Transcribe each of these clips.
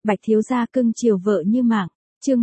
Bạch thiếu gia cưng chiều vợ như mạng. Chương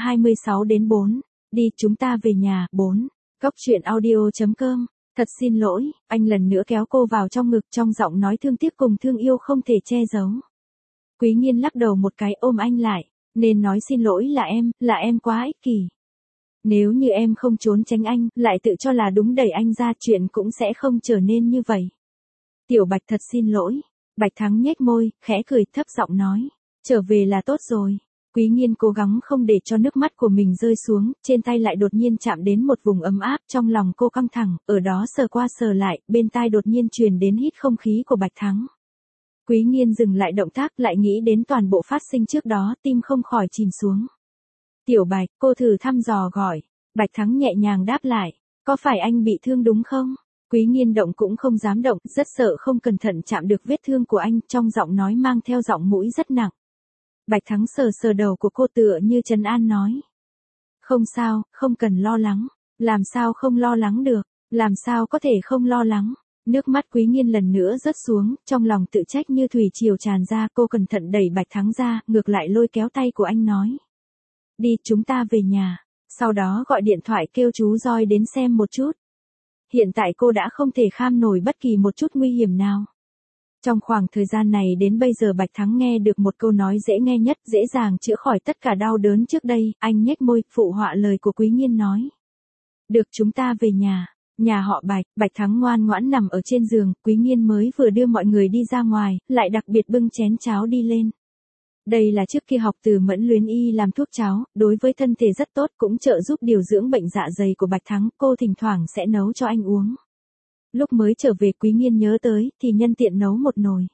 126-4. Đi chúng ta về nhà. 4. Góc truyện audio.com. Thật xin lỗi, anh lần nữa kéo cô vào trong ngực, trong giọng nói thương tiếc cùng thương yêu không thể che giấu. Quý Nhiên lắc đầu một cái ôm anh lại. Nên nói xin lỗi là em quá ích kỷ. Nếu như em không trốn tránh anh, lại tự cho là đúng đẩy anh ra, chuyện cũng sẽ không trở nên như vậy. Tiểu Bạch thật xin lỗi. Bạch Thắng nhếch môi, khẽ cười thấp giọng nói. Trở về là tốt rồi. Quý Nhiên cố gắng không để cho nước mắt của mình rơi xuống, trên tay lại đột nhiên chạm đến một vùng ấm áp, trong lòng cô căng thẳng, ở đó sờ qua sờ lại, bên tai đột nhiên truyền đến hít không khí của Bạch Thắng. Quý Nhiên dừng lại động tác, lại nghĩ đến toàn bộ phát sinh trước đó, tim không khỏi chìm xuống. Tiểu Bạch, cô thử thăm dò gọi. Bạch Thắng nhẹ nhàng đáp lại. Có phải anh bị thương đúng không? Quý Nhiên động cũng không dám động, rất sợ không cẩn thận chạm được vết thương của anh, trong giọng nói mang theo giọng mũi rất nặng. Bạch Thắng sờ sờ đầu của cô tựa như trấn an nói. Không sao, không cần lo lắng. Làm sao không lo lắng được? Làm sao có thể không lo lắng? Nước mắt Quý Nhiên lần nữa rớt xuống, trong lòng tự trách như thủy triều tràn ra, cô cẩn thận đẩy Bạch Thắng ra, ngược lại lôi kéo tay của anh nói. Đi, chúng ta về nhà. Sau đó gọi điện thoại kêu chú Roi đến xem một chút. Hiện tại cô đã không thể kham nổi bất kỳ một chút nguy hiểm nào. Trong khoảng thời gian này đến bây giờ Bạch Thắng nghe được một câu nói dễ nghe nhất, dễ dàng chữa khỏi tất cả đau đớn trước đây, anh nhếch môi, phụ họa lời của Quý Nhiên nói. Được, chúng ta về nhà. Nhà họ Bạch. Bạch Thắng ngoan ngoãn nằm ở trên giường, Quý Nhiên mới vừa đưa mọi người đi ra ngoài, lại đặc biệt bưng chén cháo đi lên. Đây là trước kia học từ Mẫn Luyến Y làm thuốc cháo, đối với thân thể rất tốt, cũng trợ giúp điều dưỡng bệnh dạ dày của Bạch Thắng, cô thỉnh thoảng sẽ nấu cho anh uống. Lúc mới trở về Quý Nhiên nhớ tới, thì nhân tiện nấu một nồi.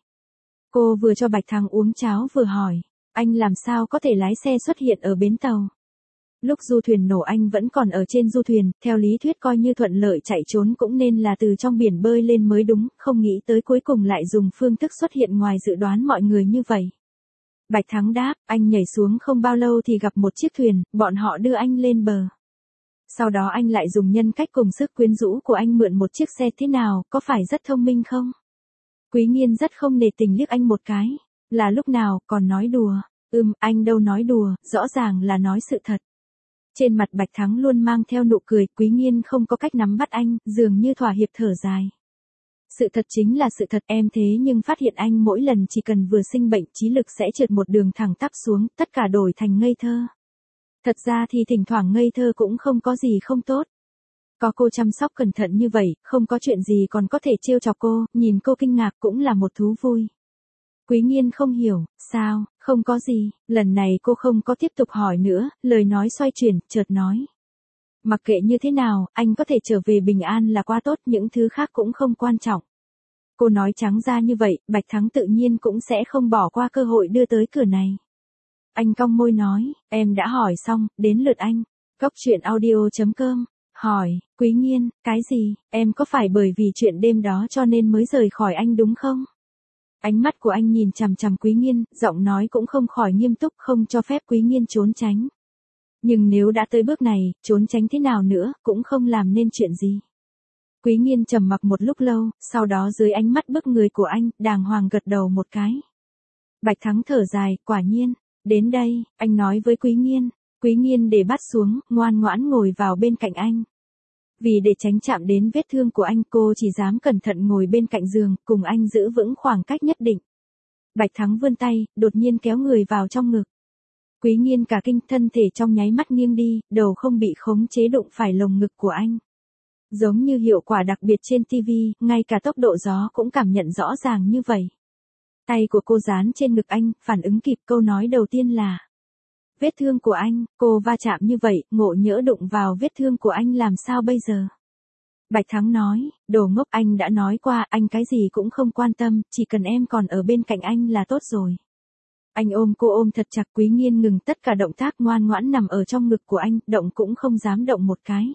Cô vừa cho Bạch Thắng uống cháo vừa hỏi, anh làm sao có thể lái xe xuất hiện ở bến tàu? Lúc du thuyền nổ anh vẫn còn ở trên du thuyền, theo lý thuyết coi như thuận lợi chạy trốn cũng nên là từ trong biển bơi lên mới đúng, không nghĩ tới cuối cùng lại dùng phương thức xuất hiện ngoài dự đoán mọi người như vậy. Bạch Thắng đáp, anh nhảy xuống không bao lâu thì gặp một chiếc thuyền, bọn họ đưa anh lên bờ. Sau đó anh lại dùng nhân cách cùng sức quyến rũ của anh mượn một chiếc xe, thế nào, có phải rất thông minh không? Quý Nhiên rất không nể tình liếc anh một cái. Là lúc nào, còn nói đùa. Anh đâu nói đùa, rõ ràng là nói sự thật. Trên mặt Bạch Thắng luôn mang theo nụ cười, Quý Nhiên không có cách nắm bắt anh, dường như thỏa hiệp thở dài. Sự thật chính là sự thật, em thế nhưng phát hiện anh mỗi lần chỉ cần vừa sinh bệnh, trí lực sẽ trượt một đường thẳng tắp xuống, tất cả đổi thành ngây thơ. Thật ra thì thỉnh thoảng ngây thơ cũng không có gì không tốt. Có cô chăm sóc cẩn thận như vậy, không có chuyện gì còn có thể trêu chọc cô, nhìn cô kinh ngạc cũng là một thú vui. Quý Nhiên không hiểu, sao, không có gì, lần này cô không có tiếp tục hỏi nữa, lời nói xoay chuyển, chợt nói. Mặc kệ như thế nào, anh có thể trở về bình an là quá tốt, những thứ khác cũng không quan trọng. Cô nói trắng ra như vậy, Bạch Thắng tự nhiên cũng sẽ không bỏ qua cơ hội đưa tới cửa này. Anh cong môi nói, em đã hỏi xong, đến lượt anh. Góc truyện audio.com. Hỏi, Quý Nhiên, cái gì, em có phải bởi vì chuyện đêm đó cho nên mới rời khỏi anh đúng không? Ánh mắt của anh nhìn chằm chằm Quý Nhiên, giọng nói cũng không khỏi nghiêm túc, không cho phép Quý Nhiên trốn tránh. Nhưng nếu đã tới bước này, trốn tránh thế nào nữa, cũng không làm nên chuyện gì. Quý Nhiên trầm mặc một lúc lâu, sau đó dưới ánh mắt bức người của anh, đàng hoàng gật đầu một cái. Bạch Thắng thở dài, quả nhiên. Đến đây, anh nói với Quý Nhiên. Quý Nhiên để bát xuống, ngoan ngoãn ngồi vào bên cạnh anh. Vì để tránh chạm đến vết thương của anh, cô chỉ dám cẩn thận ngồi bên cạnh giường, cùng anh giữ vững khoảng cách nhất định. Bạch Thắng vươn tay, đột nhiên kéo người vào trong ngực. Quý Nhiên cả kinh, thân thể trong nháy mắt nghiêng đi, đầu không bị khống chế đụng phải lồng ngực của anh. Giống như hiệu quả đặc biệt trên TV, ngay cả tốc độ gió cũng cảm nhận rõ ràng như vậy. Tay của cô dán trên ngực anh, phản ứng kịp, câu nói đầu tiên là. Vết thương của anh, cô va chạm như vậy, ngộ nhỡ đụng vào vết thương của anh làm sao bây giờ? Bạch Thắng nói, đồ ngốc, anh đã nói qua, anh cái gì cũng không quan tâm, chỉ cần em còn ở bên cạnh anh là tốt rồi. Anh ôm cô ôm thật chặt, Quý Nhiên ngừng tất cả động tác, ngoan ngoãn nằm ở trong ngực của anh, động cũng không dám động một cái.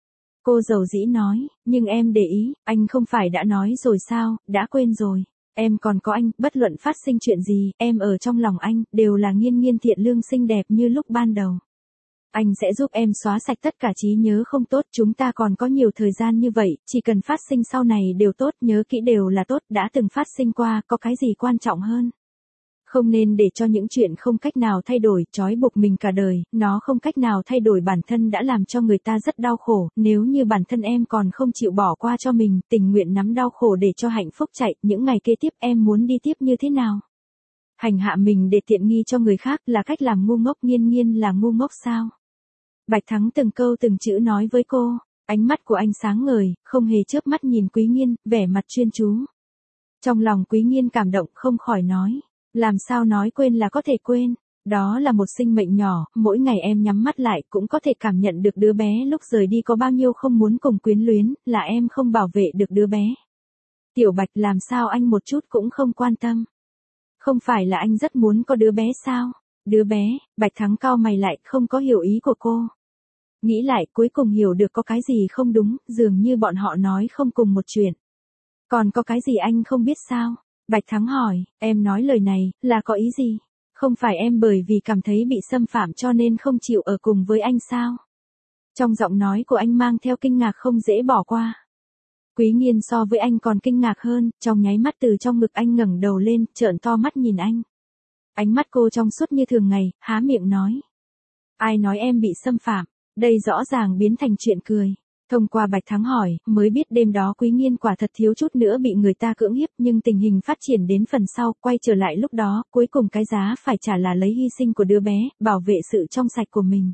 Cô dầu dĩ nói, nhưng em để ý, anh không phải đã nói rồi sao, đã quên rồi. Em còn có anh, bất luận phát sinh chuyện gì, em ở trong lòng anh, đều là Nhiên Nhiên thiện lương xinh đẹp như lúc ban đầu. Anh sẽ giúp em xóa sạch tất cả trí nhớ không tốt, chúng ta còn có nhiều thời gian như vậy, chỉ cần phát sinh sau này đều tốt, nhớ kỹ đều là tốt, đã từng phát sinh qua, có cái gì quan trọng hơn. Không nên để cho những chuyện không cách nào thay đổi trói buộc mình cả đời, nó không cách nào thay đổi bản thân đã làm cho người ta rất đau khổ, nếu như bản thân em còn không chịu bỏ qua cho mình, tình nguyện nắm đau khổ để cho hạnh phúc chạy, những ngày kế tiếp em muốn đi tiếp như thế nào? Hành hạ mình để tiện nghi cho người khác là cách làm ngu ngốc, Nghiên Nghiên là ngu ngốc sao? Bạch Thắng từng câu từng chữ nói với cô, ánh mắt của anh sáng ngời, không hề chớp mắt nhìn Quý Nghiên, vẻ mặt chuyên chú. Trong lòng Quý Nghiên cảm động không khỏi nói, làm sao nói quên là có thể quên, đó là một sinh mệnh nhỏ, mỗi ngày em nhắm mắt lại cũng có thể cảm nhận được đứa bé lúc rời đi có bao nhiêu không muốn cùng quyến luyến, là em không bảo vệ được đứa bé. Tiểu Bạch làm sao anh một chút cũng không quan tâm. Không phải là anh rất muốn có đứa bé sao? Đứa bé, Bạch Thắng cau mày lại không có hiểu ý của cô. Nghĩ lại cuối cùng hiểu được có cái gì không đúng, dường như bọn họ nói không cùng một chuyện. Còn có cái gì anh không biết sao? Bạch Thắng hỏi, em nói lời này, là có ý gì? Không phải em bởi vì cảm thấy bị xâm phạm cho nên không chịu ở cùng với anh sao? Trong giọng nói của anh mang theo kinh ngạc không dễ bỏ qua. Quý Nghiên so với anh còn kinh ngạc hơn, trong nháy mắt từ trong ngực anh ngẩng đầu lên, trợn to mắt nhìn anh. Ánh mắt cô trong suốt như thường ngày, há miệng nói. Ai nói em bị xâm phạm? Đây rõ ràng biến thành chuyện cười. Thông qua Bạch Thắng hỏi, mới biết đêm đó Quý Nghiên quả thật thiếu chút nữa bị người ta cưỡng hiếp, nhưng tình hình phát triển đến phần sau, quay trở lại lúc đó, cuối cùng cái giá phải trả là lấy hy sinh của đứa bé, bảo vệ sự trong sạch của mình.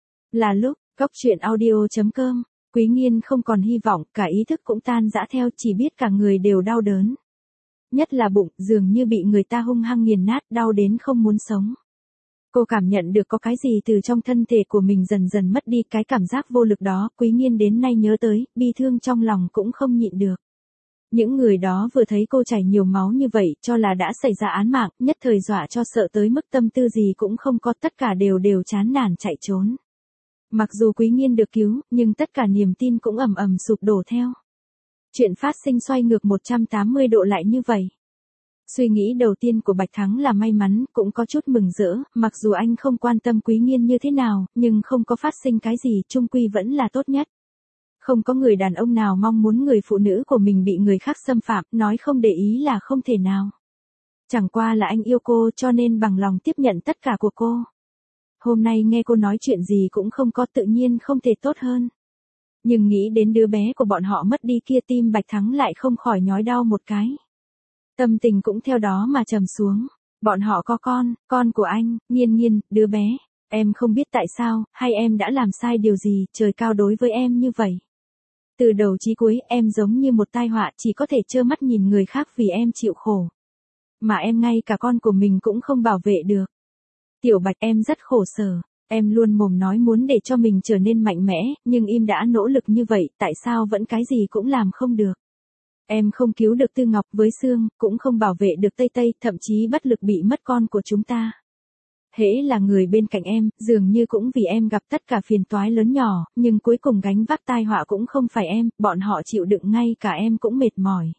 Là lúc, coctruyện.audio.com, Quý Nghiên không còn hy vọng, cả ý thức cũng tan rã theo, chỉ biết cả người đều đau đớn. Nhất là bụng, dường như bị người ta hung hăng nghiền nát, đau đến không muốn sống. Cô cảm nhận được có cái gì từ trong thân thể của mình dần dần mất đi, cái cảm giác vô lực đó, Quý Nghiên đến nay nhớ tới, bi thương trong lòng cũng không nhịn được. Những người đó vừa thấy cô chảy nhiều máu như vậy, cho là đã xảy ra án mạng, nhất thời dọa cho sợ tới mức tâm tư gì cũng không có, tất cả đều chán nản chạy trốn. Mặc dù Quý Nghiên được cứu, nhưng tất cả niềm tin cũng ầm ầm sụp đổ theo. Chuyện phát sinh xoay ngược 180 độ lại như vậy. Suy nghĩ đầu tiên của Bạch Thắng là may mắn, cũng có chút mừng rỡ, mặc dù anh không quan tâm Quý Nghiên như thế nào, nhưng không có phát sinh cái gì, chung quy vẫn là tốt nhất. Không có người đàn ông nào mong muốn người phụ nữ của mình bị người khác xâm phạm, nói không để ý là không thể nào. Chẳng qua là anh yêu cô cho nên bằng lòng tiếp nhận tất cả của cô. Hôm nay nghe cô nói chuyện gì cũng không có, tự nhiên không thể tốt hơn. Nhưng nghĩ đến đứa bé của bọn họ mất đi kia, tim Bạch Thắng lại không khỏi nhói đau một cái. Tâm tình cũng theo đó mà trầm xuống. Bọn họ có con của anh, Nghiên Nghiên, đứa bé. Em không biết tại sao, hay em đã làm sai điều gì, trời cao đối với em như vậy. Từ đầu chí cuối, em giống như một tai họa, chỉ có thể trơ mắt nhìn người khác vì em chịu khổ. Mà em ngay cả con của mình cũng không bảo vệ được. Tiểu Bạch, em rất khổ sở. Em luôn mồm nói muốn để cho mình trở nên mạnh mẽ, nhưng im đã nỗ lực như vậy, tại sao vẫn cái gì cũng làm không được. Em không cứu được Tư Ngọc với Sương, cũng không bảo vệ được Tây Tây, thậm chí bất lực bị mất con của chúng ta. Hễ là người bên cạnh em, dường như cũng vì em gặp tất cả phiền toái lớn nhỏ, nhưng cuối cùng gánh vác tai họa cũng không phải em, bọn họ chịu đựng ngay cả em cũng mệt mỏi.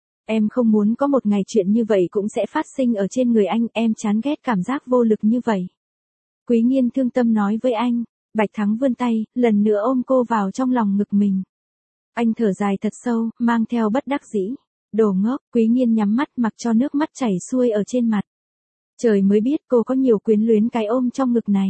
Em không muốn có một ngày chuyện như vậy cũng sẽ phát sinh ở trên người anh, em chán ghét cảm giác vô lực như vậy. Quý Nghiên thương tâm nói với anh. Bạch Thắng vươn tay, lần nữa ôm cô vào trong lòng ngực mình. Anh thở dài thật sâu, mang theo bất đắc dĩ. Đồ ngốc, Quý Nghiên nhắm mắt mặc cho nước mắt chảy xuôi ở trên mặt. Trời mới biết cô có nhiều quyến luyến cái ôm trong ngực này.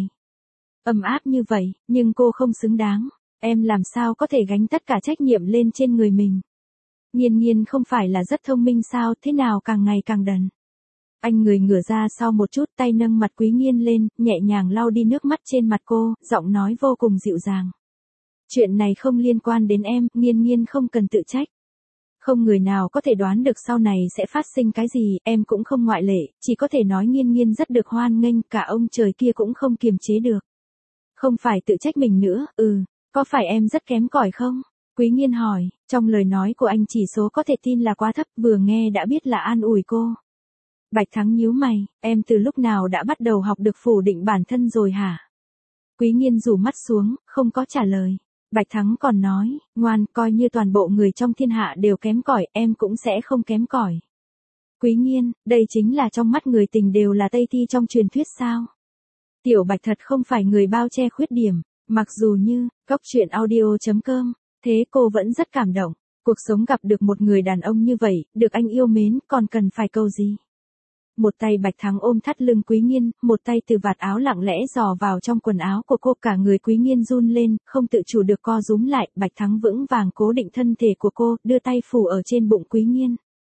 Ấm áp như vậy, nhưng cô không xứng đáng. Em làm sao có thể gánh tất cả trách nhiệm lên trên người mình. Nghiên Nghiên không phải là rất thông minh sao, thế nào càng ngày càng đần. Anh người ngửa ra sau một chút, tay nâng mặt Quý Nghiên lên, nhẹ nhàng lau đi nước mắt trên mặt cô, giọng nói vô cùng dịu dàng. Chuyện này không liên quan đến em, Nghiên Nghiên không cần tự trách. Không người nào có thể đoán được sau này sẽ phát sinh cái gì, em cũng không ngoại lệ, chỉ có thể nói Nghiên Nghiên rất được hoan nghênh, cả ông trời kia cũng không kiềm chế được. Không phải tự trách mình nữa, có phải em rất kém cỏi không? Quý Nghiên hỏi, trong lời nói của anh chỉ số có thể tin là quá thấp, vừa nghe đã biết là an ủi cô. Bạch Thắng nhíu mày, em từ lúc nào đã bắt đầu học được phủ định bản thân rồi hả? Quý Nghiên rủ mắt xuống, không có trả lời. Bạch Thắng còn nói, ngoan, coi như toàn bộ người trong thiên hạ đều kém cỏi, em cũng sẽ không kém cỏi. Quý Nghiên, đây chính là trong mắt người tình đều là Tây Thi trong truyền thuyết sao? Tiểu Bạch thật không phải người bao che khuyết điểm, mặc dù như, coctruyện.audio.com, thế cô vẫn rất cảm động. Cuộc sống gặp được một người đàn ông như vậy, được anh yêu mến, còn cần phải câu gì? Một tay Bạch Thắng ôm thắt lưng Quý Nghiên, một tay từ vạt áo lặng lẽ dò vào trong quần áo của cô, cả người Quý Nghiên run lên, không tự chủ được co rúm lại, Bạch Thắng vững vàng cố định thân thể của cô, đưa tay phủ ở trên bụng Quý Nghiên.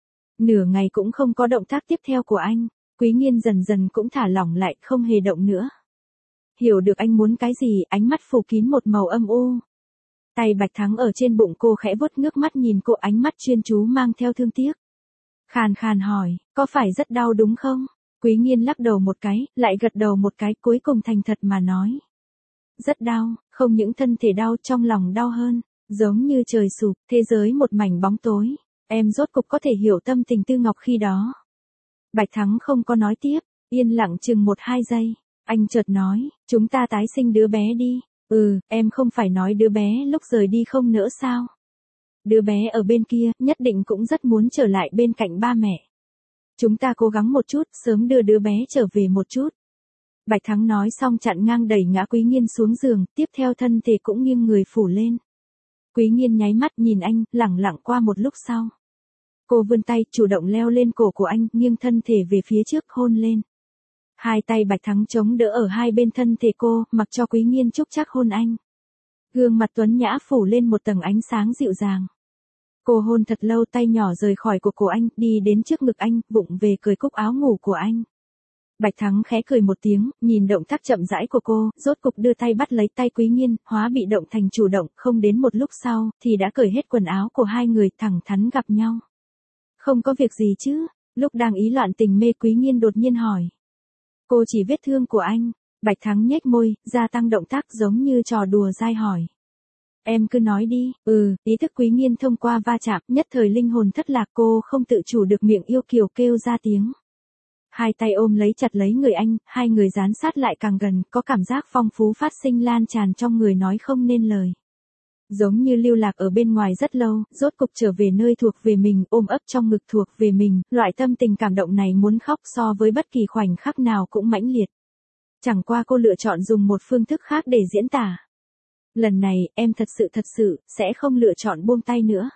Nửa ngày cũng không có động tác tiếp theo của anh, Quý Nghiên dần dần cũng thả lỏng lại, không hề động nữa. Hiểu được anh muốn cái gì, ánh mắt phủ kín một màu âm u. Tay Bạch Thắng ở trên bụng cô khẽ vuốt ngước mắt nhìn cô, ánh mắt chuyên chú mang theo thương tiếc. Khàn khàn hỏi, có phải rất đau đúng không? Quý Nghiên lắc đầu một cái, lại gật đầu một cái, cuối cùng thành thật mà nói. Rất đau, không những thân thể đau, trong lòng đau hơn, giống như trời sụp, thế giới một mảnh bóng tối. Em rốt cục có thể hiểu tâm tình Tư Ngọc khi đó. Bạch Thắng không có nói tiếp, yên lặng chừng 1-2 giây. Anh chợt nói, chúng ta tái sinh đứa bé đi. Em không phải nói đứa bé lúc rời đi không nữa sao? Đứa bé ở bên kia, nhất định cũng rất muốn trở lại bên cạnh ba mẹ. Chúng ta cố gắng một chút, sớm đưa đứa bé trở về một chút. Bạch Thắng nói xong chặn ngang đẩy ngã Quý Nghiên xuống giường, tiếp theo thân thể cũng nghiêng người phủ lên. Quý Nghiên nháy mắt nhìn anh, lẳng lặng qua một lúc sau. Cô vươn tay, chủ động leo lên cổ của anh, nghiêng thân thể về phía trước, hôn lên. Hai tay Bạch Thắng chống đỡ ở hai bên thân thể cô, mặc cho Quý Nghiên chúc chắc hôn anh. Gương mặt tuấn nhã phủ lên một tầng ánh sáng dịu dàng. Cô hôn thật lâu, tay nhỏ rời khỏi cổ anh, đi đến trước ngực anh, vụng về cởi cúc áo ngủ của anh. Bạch Thắng khẽ cười một tiếng, nhìn động tác chậm rãi của cô, rốt cục đưa tay bắt lấy tay Quý Nghiên, hóa bị động thành chủ động, không đến một lúc sau, thì đã cởi hết quần áo của hai người, thẳng thắn gặp nhau. Không có việc gì chứ? Lúc đang ý loạn tình mê, Quý Nghiên đột nhiên hỏi. Cô chỉ vết thương của anh. Bạch Thắng nhếch môi, gia tăng động tác giống như trò đùa dai hỏi. Em cứ nói đi. Ý thức Quý Nghiên thông qua va chạm, nhất thời linh hồn thất lạc, cô không tự chủ được miệng yêu kiều kêu ra tiếng. Hai tay ôm lấy chặt lấy người anh, hai người dán sát lại càng gần, có cảm giác phong phú phát sinh lan tràn trong người nói không nên lời. Giống như lưu lạc ở bên ngoài rất lâu, rốt cục trở về nơi thuộc về mình, ôm ấp trong ngực thuộc về mình, loại tâm tình cảm động này muốn khóc so với bất kỳ khoảnh khắc nào cũng mãnh liệt. Chẳng qua cô lựa chọn dùng một phương thức khác để diễn tả. Lần này, em thật sự, sẽ không lựa chọn buông tay nữa.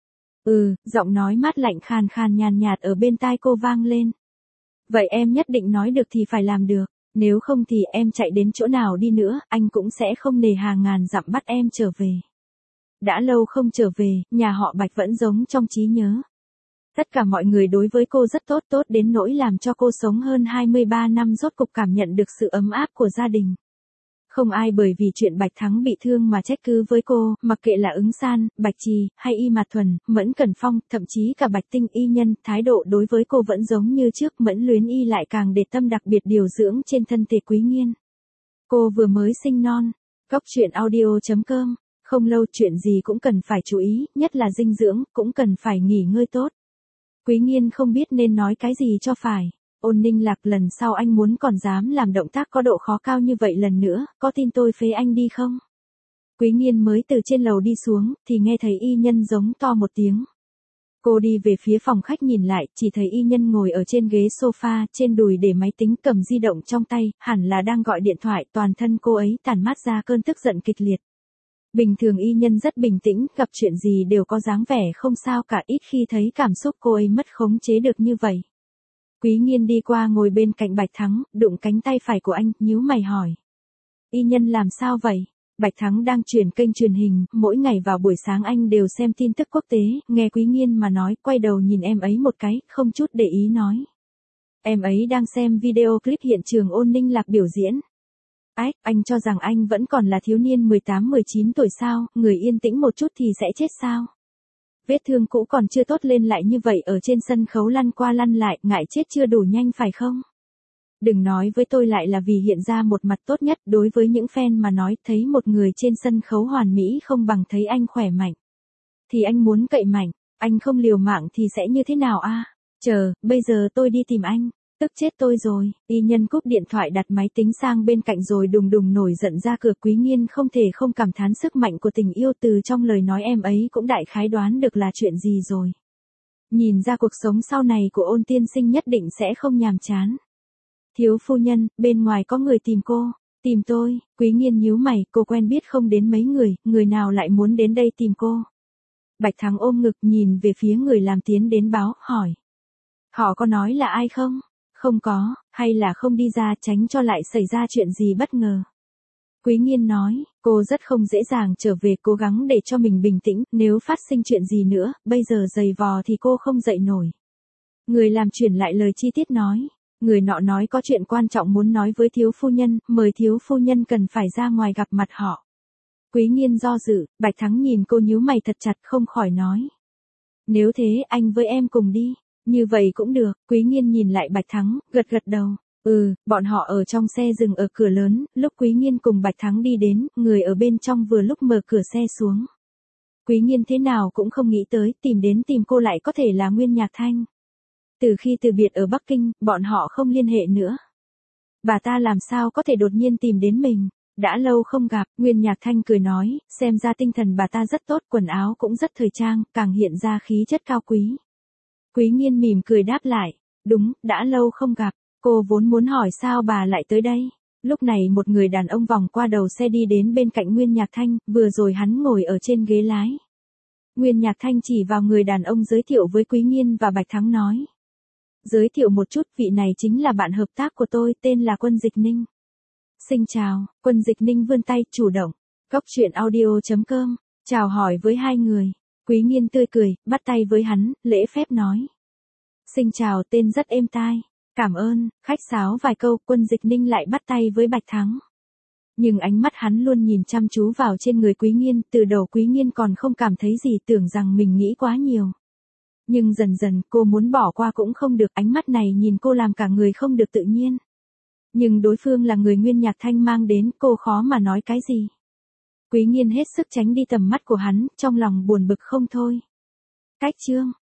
Giọng nói mát lạnh khàn khàn nhàn nhạt ở bên tai cô vang lên. Vậy em nhất định nói được thì phải làm được, nếu không thì em chạy đến chỗ nào đi nữa, anh cũng sẽ không nề hà ngàn dặm bắt em trở về. Đã lâu không trở về, nhà họ Bạch vẫn giống trong trí nhớ. Tất cả mọi người đối với cô rất tốt đến nỗi làm cho cô sống hơn 23 năm rốt cục cảm nhận được sự ấm áp của gia đình. Không ai bởi vì chuyện Bạch Thắng bị thương mà trách cứ với cô, mặc kệ là Ứng San, Bạch Trì, hay Y Mạt Thuần, Mẫn Cẩn Phong, thậm chí cả Bạch Tinh Y Nhân, thái độ đối với cô vẫn giống như trước, Mẫn Luyến Y lại càng để tâm đặc biệt điều dưỡng trên thân thể Quý Nghiên. Cô vừa mới sinh non. Góc truyện audio.com. Không lâu chuyện gì cũng cần phải chú ý, nhất là dinh dưỡng, cũng cần phải nghỉ ngơi tốt. Quý Nghiên không biết nên nói cái gì cho phải. Ôn Ninh Lạc, lần sau anh muốn còn dám làm động tác có độ khó cao như vậy lần nữa, có tin tôi phế anh đi không? Quý Nghiên mới từ trên lầu đi xuống, thì nghe thấy Y Nhân giống to một tiếng. Cô đi về phía phòng khách nhìn lại, chỉ thấy Y Nhân ngồi ở trên ghế sofa, trên đùi để máy tính, cầm di động trong tay, hẳn là đang gọi điện thoại, toàn thân cô ấy tản mát ra cơn tức giận kịch liệt. Bình thường Y Nhân rất bình tĩnh, gặp chuyện gì đều có dáng vẻ không sao cả, ít khi thấy cảm xúc cô ấy mất khống chế được như vậy. Quý Nghiên đi qua ngồi bên cạnh Bạch Thắng, đụng cánh tay phải của anh, nhíu mày hỏi. Y Nhân làm sao vậy? Bạch Thắng đang chuyển kênh truyền hình, mỗi ngày vào buổi sáng anh đều xem tin tức quốc tế, nghe Quý Nghiên mà nói, quay đầu nhìn em ấy một cái, không chút để ý nói. Em ấy đang xem video clip hiện trường Ôn Ninh Lạc biểu diễn. Anh cho rằng anh vẫn còn là thiếu niên 18-19 tuổi sao, người yên tĩnh một chút thì sẽ chết sao? Vết thương cũ còn chưa tốt lên lại như vậy ở trên sân khấu lăn qua lăn lại, ngại chết chưa đủ nhanh phải không? Đừng nói với tôi lại là vì hiện ra một mặt tốt nhất, đối với những fan mà nói thấy một người trên sân khấu hoàn mỹ không bằng thấy anh khỏe mạnh. Thì anh muốn cậy mạnh, anh không liều mạng thì sẽ như thế nào a? Chờ, bây giờ tôi đi tìm anh. Tức chết tôi rồi. Y Nhân cúp điện thoại đặt máy tính sang bên cạnh rồi đùng đùng nổi giận ra cửa. Quý Nghiên không thể không cảm thán sức mạnh của tình yêu, từ trong lời nói em ấy cũng đại khái đoán được là chuyện gì rồi. Nhìn ra cuộc sống sau này của Ôn tiên sinh nhất định sẽ không nhàm chán. Thiếu phu nhân, bên ngoài có người tìm cô. Tìm tôi? Quý Nghiên nhíu mày, cô quen biết không đến mấy người nào lại muốn đến đây tìm cô? Bạch Thắng ôm ngực nhìn về phía người làm tiến đến báo, hỏi. Họ có nói là ai không? Không có, hay là không đi ra tránh cho lại xảy ra chuyện gì bất ngờ. Quý Nghiên nói, cô rất không dễ dàng trở về, cố gắng để cho mình bình tĩnh, nếu phát sinh chuyện gì nữa, bây giờ giày vò thì cô không dậy nổi. Người làm chuyển lại lời chi tiết nói, người nọ nói có chuyện quan trọng muốn nói với thiếu phu nhân, mời thiếu phu nhân cần phải ra ngoài gặp mặt họ. Quý Nghiên do dự, Bạch Thắng nhìn cô nhíu mày thật chặt không khỏi nói. Nếu thế anh với em cùng đi, như vậy cũng được, Quý Nghiên nhìn lại Bạch Thắng, gật gật đầu. Bọn họ ở trong xe dừng ở cửa lớn, lúc Quý Nghiên cùng Bạch Thắng đi đến, người ở bên trong vừa lúc mở cửa xe xuống. Quý Nghiên thế nào cũng không nghĩ tới, tìm cô lại có thể là Nguyên Nhạc Thanh. Từ khi từ biệt ở Bắc Kinh, bọn họ không liên hệ nữa. Bà ta làm sao có thể đột nhiên tìm đến mình, đã lâu không gặp, Nguyên Nhạc Thanh cười nói, xem ra tinh thần bà ta rất tốt, quần áo cũng rất thời trang, càng hiện ra khí chất cao quý. Quý Nghiên mỉm cười đáp lại, đúng, đã lâu không gặp. Cô vốn muốn hỏi sao bà lại tới đây. Lúc này một người đàn ông vòng qua đầu xe đi đến bên cạnh Nguyên Nhạc Thanh, vừa rồi hắn ngồi ở trên ghế lái. Nguyên Nhạc Thanh chỉ vào người đàn ông giới thiệu với Quý Nghiên và Bạch Thắng nói. Giới thiệu một chút, vị này chính là bạn hợp tác của tôi, tên là Quân Dịch Ninh. Xin chào, Quân Dịch Ninh vươn tay, chủ động. Cóc truyện audio.com, chào hỏi với hai người. Quý Nghiên tươi cười, bắt tay với hắn, lễ phép nói. Xin chào, tên rất êm tai. Cảm ơn, khách sáo vài câu, Quân Dịch Ninh lại bắt tay với Bạch Thắng. Nhưng ánh mắt hắn luôn nhìn chăm chú vào trên người Quý Nghiên, từ đầu Quý Nghiên còn không cảm thấy gì, tưởng rằng mình nghĩ quá nhiều. Nhưng dần dần cô muốn bỏ qua cũng không được, ánh mắt này nhìn cô làm cả người không được tự nhiên. Nhưng đối phương là người Nguyên Nhạc Thanh mang đến, cô khó mà nói cái gì. Quý Nghiên hết sức tránh đi tầm mắt của hắn, trong lòng buồn bực không thôi. Cách chương